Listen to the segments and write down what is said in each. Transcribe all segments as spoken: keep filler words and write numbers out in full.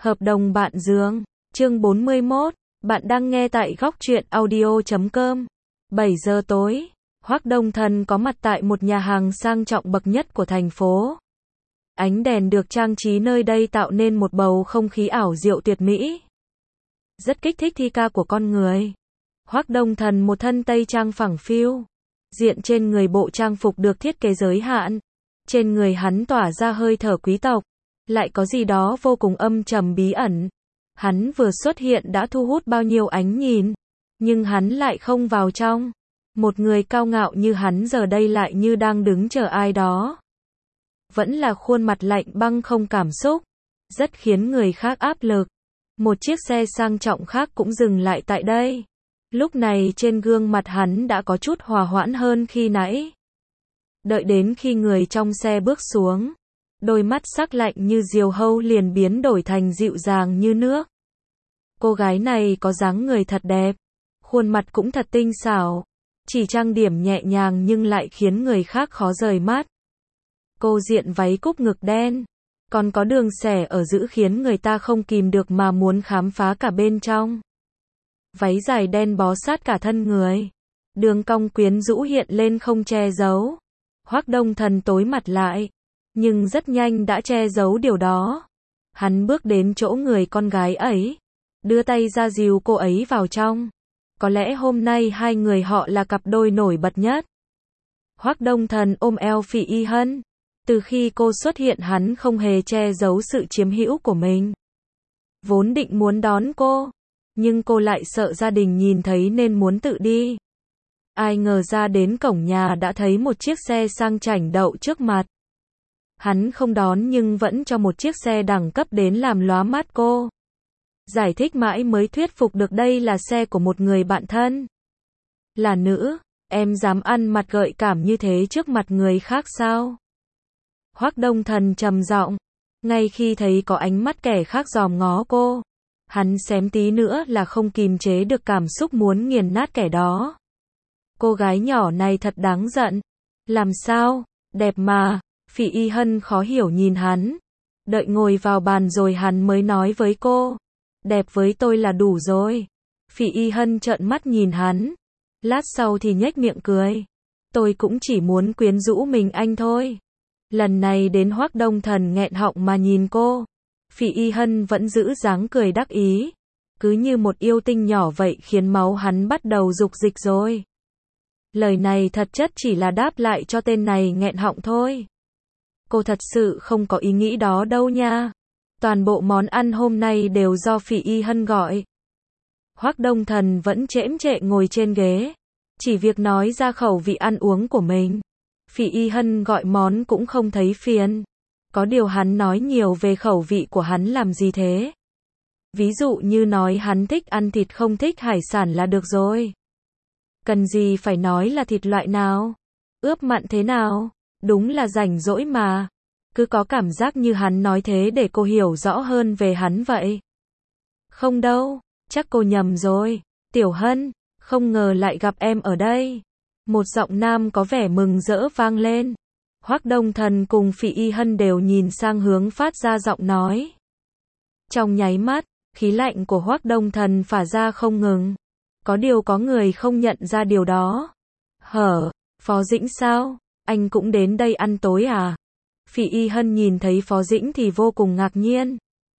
Hợp đồng bạn giường, chương bốn mươi mốt, bạn đang nghe tại góc truyện audio chấm com. bảy giờ tối, Hoắc Đông Thần có mặt tại một nhà hàng sang trọng bậc nhất của thành phố. Ánh đèn được trang trí nơi đây tạo nên một bầu không khí ảo diệu tuyệt mỹ. Rất kích thích thi ca của con người. Hoắc Đông Thần một thân tây trang phẳng phiu. Diện trên người bộ trang phục được thiết kế giới hạn. Trên người hắn tỏa ra hơi thở quý tộc. Lại có gì đó vô cùng âm trầm bí ẩn. Hắn vừa xuất hiện đã thu hút bao nhiêu ánh nhìn. Nhưng hắn lại không vào trong. Một người cao ngạo như hắn giờ đây lại như đang đứng chờ ai đó. Vẫn là khuôn mặt lạnh băng không cảm xúc. Rất khiến người khác áp lực. Một chiếc xe sang trọng khác cũng dừng lại tại đây. Lúc này trên gương mặt hắn đã có chút hòa hoãn hơn khi nãy. Đợi đến khi người trong xe bước xuống. Đôi mắt sắc lạnh như diều hâu liền biến đổi thành dịu dàng như nước. Cô gái này có dáng người thật đẹp. Khuôn mặt cũng thật tinh xảo. Chỉ trang điểm nhẹ nhàng nhưng lại khiến người khác khó rời mắt. Cô diện váy cúc ngực đen. Còn có đường xẻ ở giữa khiến người ta không kìm được mà muốn khám phá cả bên trong. Váy dài đen bó sát cả thân người. Đường cong quyến rũ hiện lên không che giấu. Hoắc Đông Thần tối mặt lại. Nhưng rất nhanh đã che giấu điều đó. Hắn bước đến chỗ người con gái ấy. Đưa tay ra dìu cô ấy vào trong. Có lẽ hôm nay hai người họ là cặp đôi nổi bật nhất. Hoắc Đông Thần ôm eo Phỉ Y Hân. Từ khi cô xuất hiện hắn không hề che giấu sự chiếm hữu của mình. Vốn định muốn đón cô. Nhưng cô lại sợ gia đình nhìn thấy nên muốn tự đi. Ai ngờ ra đến cổng nhà đã thấy một chiếc xe sang chảnh đậu trước mặt. Hắn không đón nhưng vẫn cho một chiếc xe đẳng cấp đến làm lóa mắt cô. Giải thích mãi mới thuyết phục được đây là xe của một người bạn thân. Là nữ, em dám ăn mặt gợi cảm như thế trước mặt người khác sao? Hoắc Đông Thần trầm giọng. Ngay khi thấy có ánh mắt kẻ khác dòm ngó cô. Hắn xém tí nữa là không kìm chế được cảm xúc muốn nghiền nát kẻ đó. Cô gái nhỏ này thật đáng giận. Làm sao? Đẹp mà. Phỉ Y Hân khó hiểu nhìn hắn. Đợi ngồi vào bàn rồi hắn mới nói với cô. Đẹp với tôi là đủ rồi. Phỉ Y Hân trợn mắt nhìn hắn. Lát sau thì nhếch miệng cười. Tôi cũng chỉ muốn quyến rũ mình anh thôi. Lần này đến Hoắc Đông Thần nghẹn họng mà nhìn cô. Phỉ Y Hân vẫn giữ dáng cười đắc ý. Cứ như một yêu tinh nhỏ vậy khiến máu hắn bắt đầu dục dịch rồi. Lời này thật chất chỉ là đáp lại cho tên này nghẹn họng thôi. Cô thật sự không có ý nghĩ đó đâu nha. Toàn bộ món ăn hôm nay đều do Phỉ Y Hân gọi. Hoắc Đông Thần vẫn chễm chệ ngồi trên ghế. Chỉ việc nói ra khẩu vị ăn uống của mình. Phỉ Y Hân gọi món cũng không thấy phiền. Có điều hắn nói nhiều về khẩu vị của hắn làm gì thế? Ví dụ như nói hắn thích ăn thịt không thích hải sản là được rồi. Cần gì phải nói là thịt loại nào? Ướp mặn thế nào? Đúng là rảnh rỗi mà. Cứ có cảm giác như hắn nói thế để cô hiểu rõ hơn về hắn vậy. Không đâu, chắc cô nhầm rồi. Tiểu Hân, không ngờ lại gặp em ở đây. Một giọng nam có vẻ mừng rỡ vang lên. Hoắc Đông Thần cùng Phỉ Y Hân đều nhìn sang hướng phát ra giọng nói. Trong nháy mắt, khí lạnh của Hoắc Đông Thần phả ra không ngừng. Có điều có người không nhận ra điều đó. Hở, Phó Dĩnh sao? Anh cũng đến đây ăn tối à? Phỉ Y Hân nhìn thấy Phó Dĩnh thì vô cùng ngạc nhiên.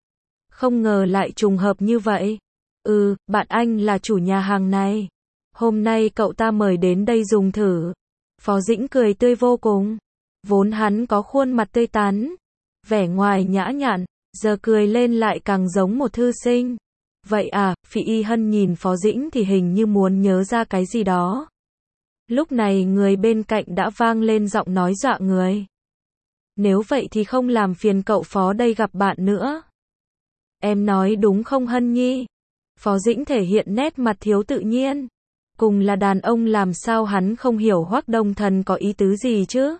Không ngờ lại trùng hợp như vậy. Ừ, bạn anh là chủ nhà hàng này. Hôm nay cậu ta mời đến đây dùng thử. Phó Dĩnh cười tươi vô cùng. Vốn hắn có khuôn mặt tươi tắn. Vẻ ngoài nhã nhặn. Giờ cười lên lại càng giống một thư sinh. Vậy à, Phỉ Y Hân nhìn Phó Dĩnh thì hình như muốn nhớ ra cái gì đó. Lúc này người bên cạnh đã vang lên giọng nói dọa người. Nếu vậy thì không làm phiền cậu Phó đây gặp bạn nữa. Em nói đúng không Hân Nhi? Phó Dĩnh thể hiện nét mặt thiếu tự nhiên. Cùng là đàn ông làm sao hắn không hiểu Hoắc Đông Thần có ý tứ gì chứ?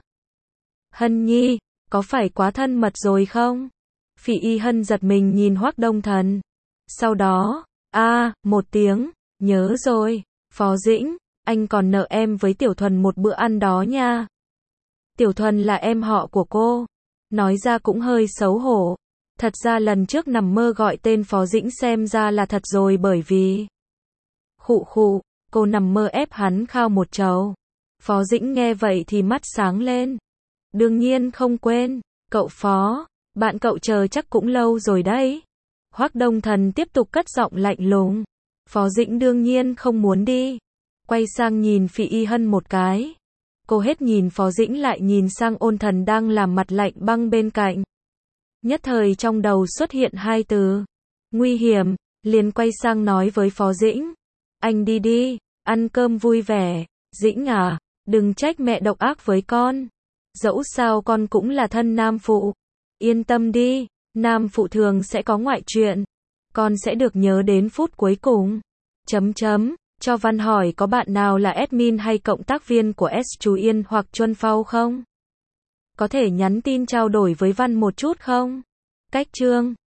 Hân Nhi, có phải quá thân mật rồi không? Phỉ Y Hân giật mình nhìn Hoắc Đông Thần. Sau đó, a à, một tiếng, nhớ rồi, Phó Dĩnh, anh còn nợ em với Tiểu Thuần một bữa ăn đó nha. Tiểu Thuần là em họ của cô. Nói ra cũng hơi xấu hổ. Thật ra lần trước nằm mơ gọi tên Phó Dĩnh xem ra là thật rồi bởi vì... Khụ khụ, cô nằm mơ ép hắn khao một chầu. Phó Dĩnh nghe vậy thì mắt sáng lên. Đương nhiên không quên, cậu Phó, bạn cậu chờ chắc cũng lâu rồi đấy. Hoắc Đông Thần tiếp tục cất giọng lạnh lùng. Phó Dĩnh đương nhiên không muốn đi. Quay sang nhìn Phỉ Y Hân một cái. Cô hết nhìn Phó Dĩnh lại nhìn sang Ôn Thần đang làm mặt lạnh băng bên cạnh. Nhất thời trong đầu xuất hiện hai từ. Nguy hiểm, liền quay sang nói với Phó Dĩnh. Anh đi đi, ăn cơm vui vẻ. Dĩnh à, đừng trách mẹ độc ác với con. Dẫu sao con cũng là thân nam phụ. Yên tâm đi, nam phụ thường sẽ có ngoại chuyện. Con sẽ được nhớ đến phút cuối cùng. Chấm chấm, cho Văn hỏi có bạn nào là admin hay cộng tác viên của S Chú Yên hoặc Chuân Phao không? Có thể nhắn tin trao đổi với Văn một chút không? Cách chương